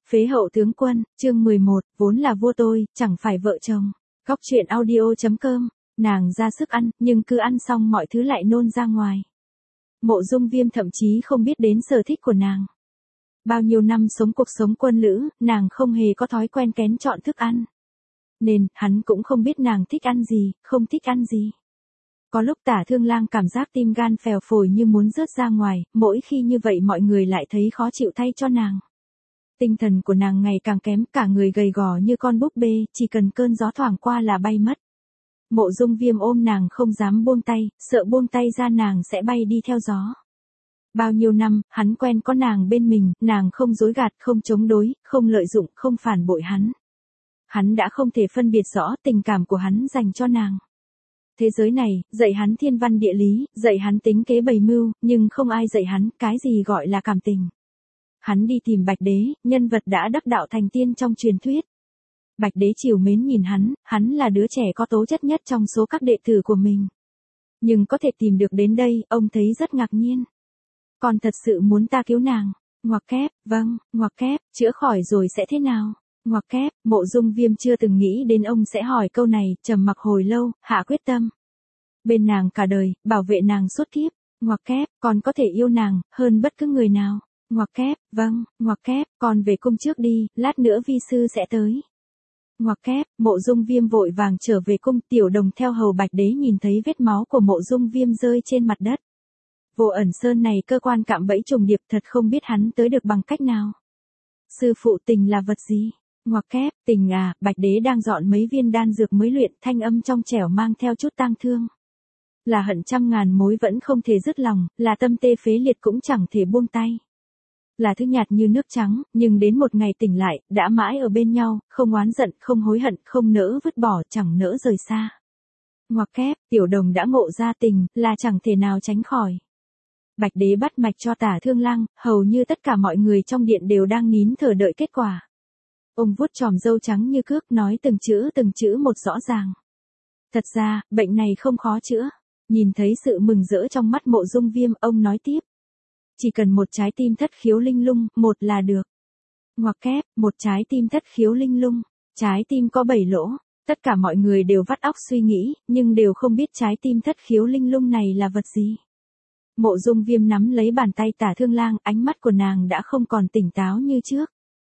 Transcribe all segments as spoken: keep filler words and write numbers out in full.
Phế hậu tướng quân, chương mười một, vốn là vua tôi, chẳng phải vợ chồng. Góc truyện audio chấm com, nàng ra sức ăn, nhưng cứ ăn xong mọi thứ lại nôn ra ngoài. Mộ Dung Viêm thậm chí không biết đến sở thích của nàng. Bao nhiêu năm sống cuộc sống quân lữ, nàng không hề có thói quen kén chọn thức ăn. Nên, hắn cũng không biết nàng thích ăn gì, không thích ăn gì. Có lúc Tả Thương Lang cảm giác tim gan phèo phổi như muốn rớt ra ngoài, mỗi khi như vậy mọi người lại thấy khó chịu thay cho nàng. Tinh thần của nàng ngày càng kém, cả người gầy gò như con búp bê, chỉ cần cơn gió thoảng qua là bay mất. Mộ Dung Viêm ôm nàng không dám buông tay, sợ buông tay ra nàng sẽ bay đi theo gió. Bao nhiêu năm, hắn quen có nàng bên mình, nàng không dối gạt, không chống đối, không lợi dụng, không phản bội hắn. Hắn đã không thể phân biệt rõ tình cảm của hắn dành cho nàng. Thế giới này, dạy hắn thiên văn địa lý, dạy hắn tính kế bày mưu, nhưng không ai dạy hắn cái gì gọi là cảm tình. Hắn đi tìm Bạch Đế, nhân vật đã đắc đạo thành tiên trong truyền thuyết. Bạch Đế trìu mến nhìn hắn, hắn là đứa trẻ có tố chất nhất trong số các đệ tử của mình. Nhưng có thể tìm được đến đây, ông thấy rất ngạc nhiên. Còn thật sự muốn ta cứu nàng, ngoặc kép, vâng, ngoặc kép, chữa khỏi rồi sẽ thế nào? Ngoặc kép, Mộ Dung Viêm chưa từng nghĩ đến ông sẽ hỏi câu này, trầm mặc hồi lâu, hạ quyết tâm. Bên nàng cả đời, bảo vệ nàng suốt kiếp, ngoặc kép, còn có thể yêu nàng, hơn bất cứ người nào. Ngoặc kép, vâng, ngoặc kép, con về cung trước đi, lát nữa vi sư sẽ tới. Ngoặc kép, Mộ Dung Viêm vội vàng trở về cung, Tiểu Đồng theo hầu Bạch Đế nhìn thấy vết máu của Mộ Dung Viêm rơi trên mặt đất. Vô Ẩn Sơn này cơ quan cạm bẫy trùng điệp, thật không biết hắn tới được bằng cách nào. Sư phụ, tình là vật gì? Ngoặc kép, tình à, Bạch Đế đang dọn mấy viên đan dược mới luyện, thanh âm trong trẻo mang theo chút tang thương. Là hận trăm ngàn mối vẫn không thể dứt lòng, là tâm tê phế liệt cũng chẳng thể buông tay. Là thứ nhạt như nước trắng, nhưng đến một ngày tỉnh lại, đã mãi ở bên nhau, không oán giận, không hối hận, không nỡ vứt bỏ, chẳng nỡ rời xa. Ngoặc kép, Tiểu Đồng đã ngộ ra tình, là chẳng thể nào tránh khỏi. Bạch Đế bắt mạch cho Tả Thương Lang, hầu như tất cả mọi người trong điện đều đang nín thở đợi kết quả. Ông vuốt chòm râu trắng như cước, nói từng chữ từng chữ một rõ ràng. Thật ra, bệnh này không khó chữa. Nhìn thấy sự mừng rỡ trong mắt Mộ Dung Viêm, ông nói tiếp. Chỉ cần một trái tim thất khiếu linh lung, một là được. Ngoặc kép, một trái tim thất khiếu linh lung, trái tim có bảy lỗ. Tất cả mọi người đều vắt óc suy nghĩ, nhưng đều không biết trái tim thất khiếu linh lung này là vật gì. Mộ Dung Viêm nắm lấy bàn tay Tả Thương Lang, ánh mắt của nàng đã không còn tỉnh táo như trước.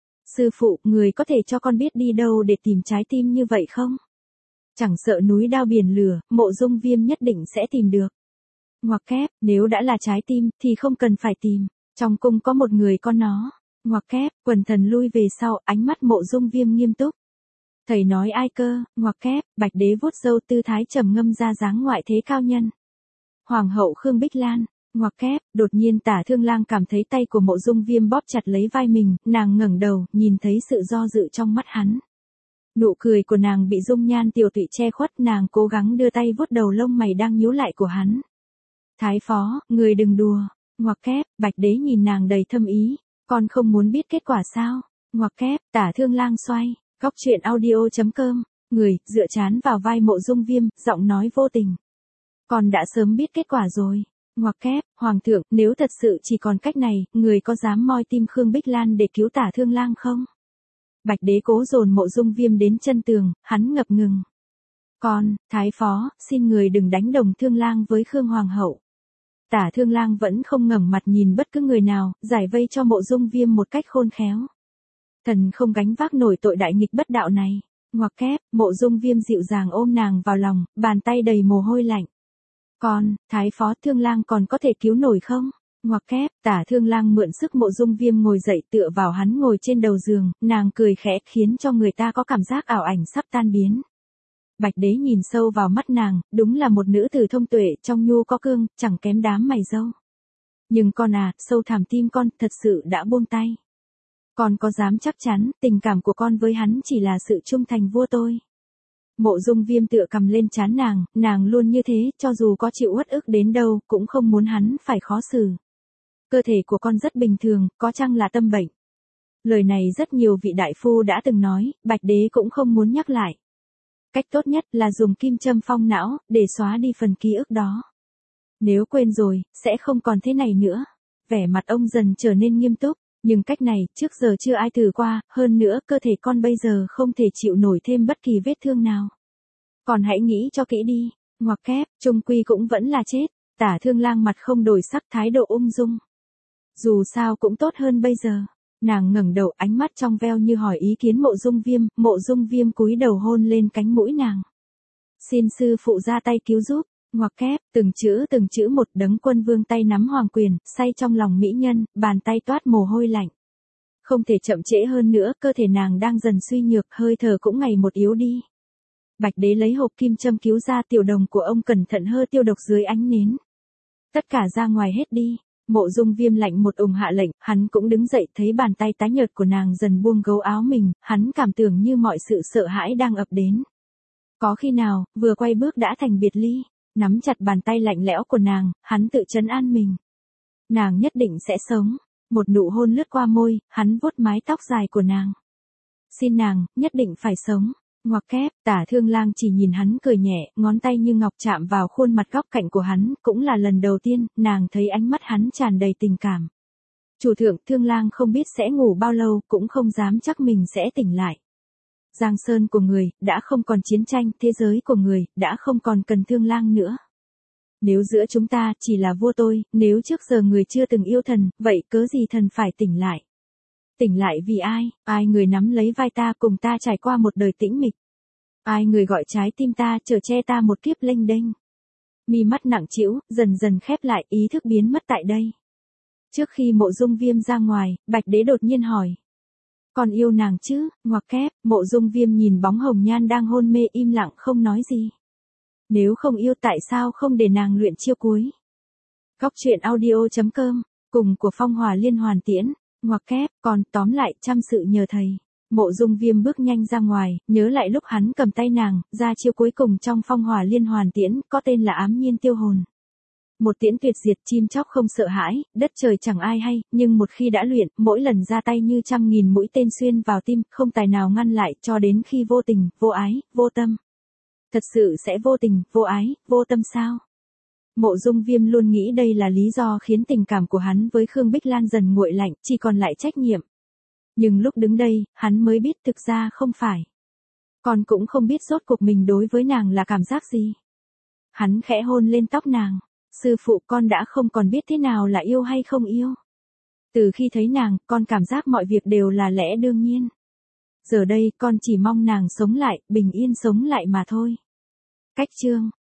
Sư phụ, người có thể cho con biết đi đâu để tìm trái tim như vậy không? Chẳng sợ núi đao biển lửa, Mộ Dung Viêm nhất định sẽ tìm được. Ngoặc kép, nếu đã là trái tim, thì không cần phải tìm. Trong cung có một người có nó. Ngoặc kép, quần thần lui về sau, ánh mắt Mộ Dung Viêm nghiêm túc. Thầy nói ai cơ? Ngoặc kép, Bạch Đế vuốt râu, tư thái trầm ngâm ra dáng ngoại thế cao nhân. Hoàng hậu Khương Bích Lan. Ngoặc kép, đột nhiên Tả Thương Lang cảm thấy tay của Mộ Dung Viêm bóp chặt lấy vai mình, nàng ngẩng đầu, nhìn thấy sự do dự trong mắt hắn. Nụ cười của nàng bị dung nhan tiều tụy che khuất, nàng cố gắng đưa tay vuốt đầu lông mày đang nhíu lại của hắn. Thái phó, người đừng đùa. Ngoặc kép, Bạch Đế nhìn nàng đầy thâm ý. Con không muốn biết kết quả sao? Ngoặc kép, Tả Thương Lang xoay. Góc truyện audio chấm com. Người, dựa chán vào vai Mộ Dung Viêm, giọng nói vô tình. Con đã sớm biết kết quả rồi. Ngoặc kép, Hoàng thượng, nếu thật sự chỉ còn cách này, người có dám moi tim Khương Bích Lan để cứu Tả Thương Lang không? Bạch Đế cố dồn Mộ Dung Viêm đến chân tường, hắn ngập ngừng. Con, Thái phó, xin người đừng đánh đồng Thương Lang với Khương Hoàng hậu. Tả Thương Lang vẫn không ngẩng mặt nhìn bất cứ người nào, giải vây cho Mộ Dung Viêm một cách khôn khéo. Thần không gánh vác nổi tội đại nghịch bất đạo này. Ngoặc kép, Mộ Dung Viêm dịu dàng ôm nàng vào lòng, bàn tay đầy mồ hôi lạnh. Con, Thái phó, Thương Lang còn có thể cứu nổi không? Ngoặc kép, Tả Thương Lang mượn sức Mộ Dung Viêm ngồi dậy, tựa vào hắn ngồi trên đầu giường, nàng cười khẽ khiến cho người ta có cảm giác ảo ảnh sắp tan biến. Bạch Đế nhìn sâu vào mắt nàng, đúng là một nữ tử thông tuệ, trong nhu có cương, chẳng kém đám mày râu. Nhưng con à, sâu thẳm tim con, thật sự đã buông tay. Con có dám chắc chắn, tình cảm của con với hắn chỉ là sự trung thành vua tôi. Mộ Dung Viêm tựa cầm lên trán nàng, nàng luôn như thế, cho dù có chịu uất ức đến đâu, cũng không muốn hắn phải khó xử. Cơ thể của con rất bình thường, có chăng là tâm bệnh. Lời này rất nhiều vị đại phu đã từng nói, Bạch Đế cũng không muốn nhắc lại. Cách tốt nhất là dùng kim châm phong não, để xóa đi phần ký ức đó. Nếu quên rồi, sẽ không còn thế này nữa. Vẻ mặt ông dần trở nên nghiêm túc. Nhưng cách này, trước giờ chưa ai thử qua, hơn nữa cơ thể con bây giờ không thể chịu nổi thêm bất kỳ vết thương nào. Còn hãy nghĩ cho kỹ đi, ngoặc kép, chung quy cũng vẫn là chết. Tả Thương Lang mặt không đổi sắc, thái độ ung dung. Dù sao cũng tốt hơn bây giờ. Nàng ngẩng đầu, ánh mắt trong veo như hỏi ý kiến Mộ Dung Viêm, Mộ Dung Viêm cúi đầu hôn lên cánh mũi nàng. Xin sư phụ ra tay cứu giúp, ngoặc kép, từng chữ từng chữ một. Đấng Quân Vương tay nắm hoàng quyền, say trong lòng mỹ nhân, bàn tay toát mồ hôi lạnh. Không thể chậm trễ hơn nữa, cơ thể nàng đang dần suy nhược, hơi thở cũng ngày một yếu đi. Bạch Đế lấy hộp kim châm cứu ra, tiểu đồng của ông cẩn thận hơ tiêu độc dưới ánh nến. Tất cả ra ngoài hết đi. Mộ Dung Viêm lạnh một ùng hạ lệnh, hắn cũng đứng dậy, thấy bàn tay tái nhợt của nàng dần buông gấu áo mình, hắn cảm tưởng như mọi sự sợ hãi đang ập đến. Có khi nào, vừa quay bước đã thành biệt ly, nắm chặt bàn tay lạnh lẽo của nàng, hắn tự trấn an mình. Nàng nhất định sẽ sống. Một nụ hôn lướt qua môi, hắn vuốt mái tóc dài của nàng. Xin nàng, nhất định phải sống. Ngoặc kép, Tả Thương Lang chỉ nhìn hắn cười nhẹ, ngón tay như ngọc chạm vào khuôn mặt góc cạnh của hắn, cũng là lần đầu tiên, nàng thấy ánh mắt hắn tràn đầy tình cảm. Chủ thượng, Thương Lang không biết sẽ ngủ bao lâu, cũng không dám chắc mình sẽ tỉnh lại. Giang sơn của người, đã không còn chiến tranh, thế giới của người, đã không còn cần Thương Lang nữa. Nếu giữa chúng ta chỉ là vua tôi, nếu trước giờ người chưa từng yêu thần, vậy cớ gì thần phải tỉnh lại? Tỉnh lại vì ai? Ai người nắm lấy vai ta cùng ta trải qua một đời tĩnh mịch? Ai người gọi trái tim ta chở che ta một kiếp lênh đênh? Mi mắt nặng trĩu, dần dần khép lại, ý thức biến mất tại đây. Trước khi Mộ Dung Viêm ra ngoài, Bạch Đế đột nhiên hỏi. Còn yêu nàng chứ? Ngoặc kép, Mộ Dung Viêm nhìn bóng hồng nhan đang hôn mê im lặng không nói gì. Nếu không yêu tại sao không để nàng luyện chiêu cuối? Góc truyện audio chấm com, cùng của Phong Hòa Liên Hoàn Tiễn. Ngoặc kép, còn tóm lại chăm sự nhờ thầy. Mộ Dung Viêm bước nhanh ra ngoài, nhớ lại lúc hắn cầm tay nàng, ra chiêu cuối cùng trong Phong Hòa Liên Hoàn Tiễn, có tên là Ám Nhiên Tiêu Hồn. Một tiễn tuyệt diệt, chim chóc không sợ hãi, đất trời chẳng ai hay, nhưng một khi đã luyện, mỗi lần ra tay như trăm nghìn mũi tên xuyên vào tim, không tài nào ngăn lại, cho đến khi vô tình, vô ái, vô tâm. Thật sự sẽ vô tình, vô ái, vô tâm sao? Mộ Dung Viêm luôn nghĩ đây là lý do khiến tình cảm của hắn với Khương Bích Lan dần nguội lạnh, chỉ còn lại trách nhiệm. Nhưng lúc đứng đây, hắn mới biết thực ra không phải. Còn cũng không biết rốt cuộc mình đối với nàng là cảm giác gì. Hắn khẽ hôn lên tóc nàng. Sư phụ, con đã không còn biết thế nào là yêu hay không yêu. Từ khi thấy nàng, con cảm giác mọi việc đều là lẽ đương nhiên. Giờ đây, con chỉ mong nàng sống lại, bình yên sống lại mà thôi. Cách chương